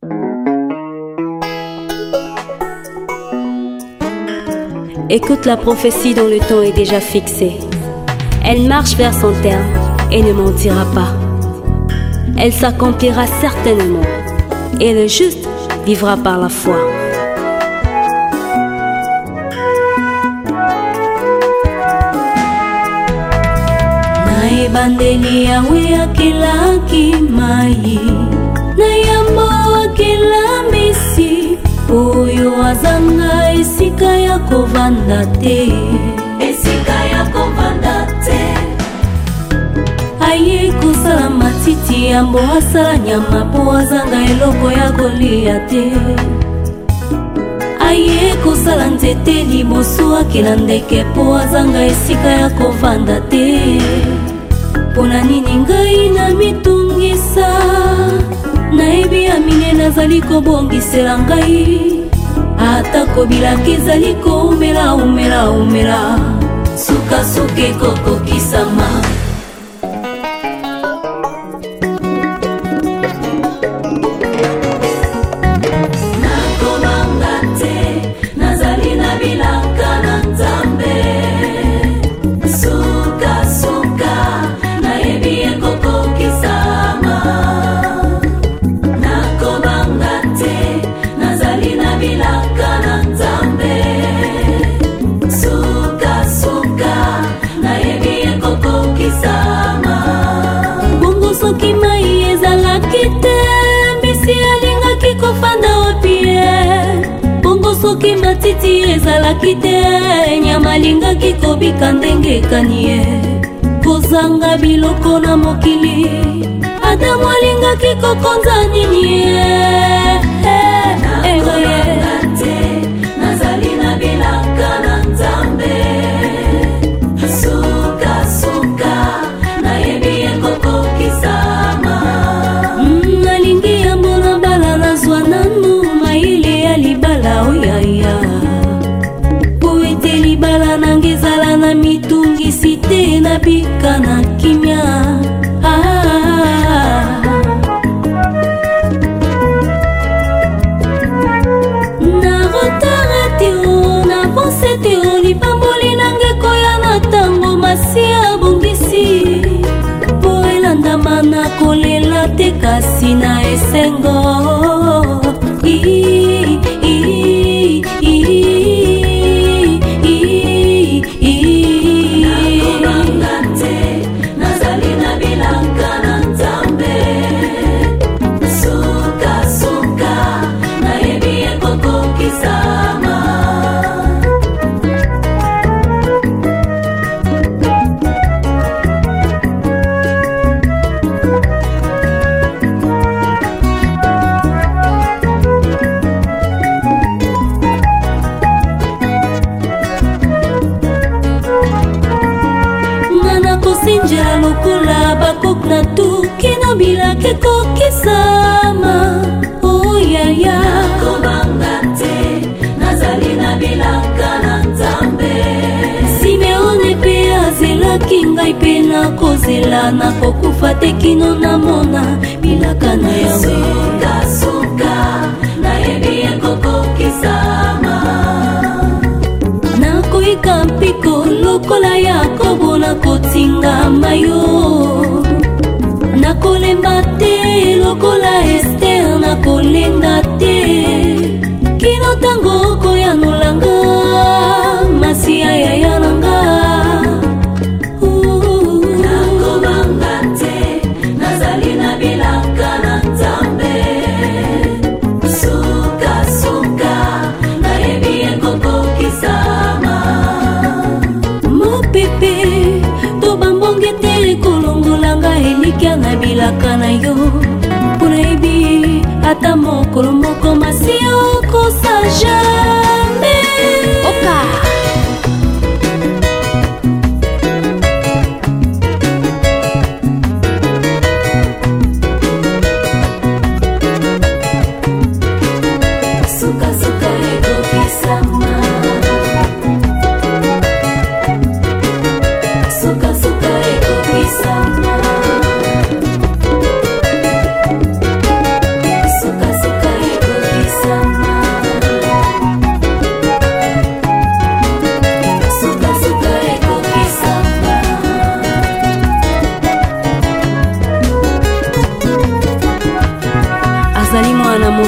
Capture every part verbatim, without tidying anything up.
Écoute la prophétie dont le temps est déjà fixé. Elle marche vers son terme et ne mentira pas. Elle s'accomplira certainement et le juste vivra par la foi. Naebandeli yawe akelaki mai na yambo akelamisi oyo azanga esika ya kovanda te, esika ya kovanda te. Aye kosala matiti yambo asala nyama po azanga eloko ya kolia te. Aye kosala nzete liboso akela ndeke po azanga esika ya kovanda te. Pona nini ngai na mitungisa nayebi ya mine nazali kobongisela ngai atako bilaki ezali koumela umela umela suka suka ekokokisama. Nakomanga te nazali na bilaka na Nzambe suka suka nayebi ekokokisama. Nakomanga te nazali na bilaka na Nzambe suka suka nayebi ekokokisama. Bongo soki mai ezalaki te mbisi alingaki kofanda opie. Bongo soki matiti ezalaki te nyama alingaki kobika ndenge ekanie. Kozanga biloko na mokili Adamu alingaki kokonza nini. Nakomanga te nazali na bilaka na Nzambe suka suka nayebi ekokokisama. Nalingi yambo na bala nazwa nanu maile ya libala oyaya po ete libala nange ezala na mitungisi te nabika na kimia. Lipamboli nange koya na tango masia bongisi po elandama na kolela te kasi na esengo. I, i, i, i, i. Nakomanga te nazali na bilaka na Nzambe suka suka nayebi ekokokisama. Sinjela lokola bakok na tuki na bilaka ekokisama. Oh ya ya. Nakomanga te nazali na bilaka na Nzambe. Simeone pe azelaki ngai pe nakozela nakokufa te kino namona bilaka na Yawe. Suka suka nayebi ekokokisama. Nakoyika mpiko lokola Yakobo nakotingama yo. Nakolemba te lokola Ester nakolenga te kino tango koyanolanga masia yaya nanga. Nakomanga te nazali na bilaka na Nzambe suka suka nayebi ekokokisama. Mopepe to bambonge te kolongolanga elikia na bilaka na yo. Punayebi ata mokolo moko masia okosa jamais. Oka suka suka ekokisama. Suka suka ekokisama. Suka suka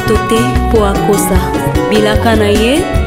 nzoto te po akosa bilaka na ye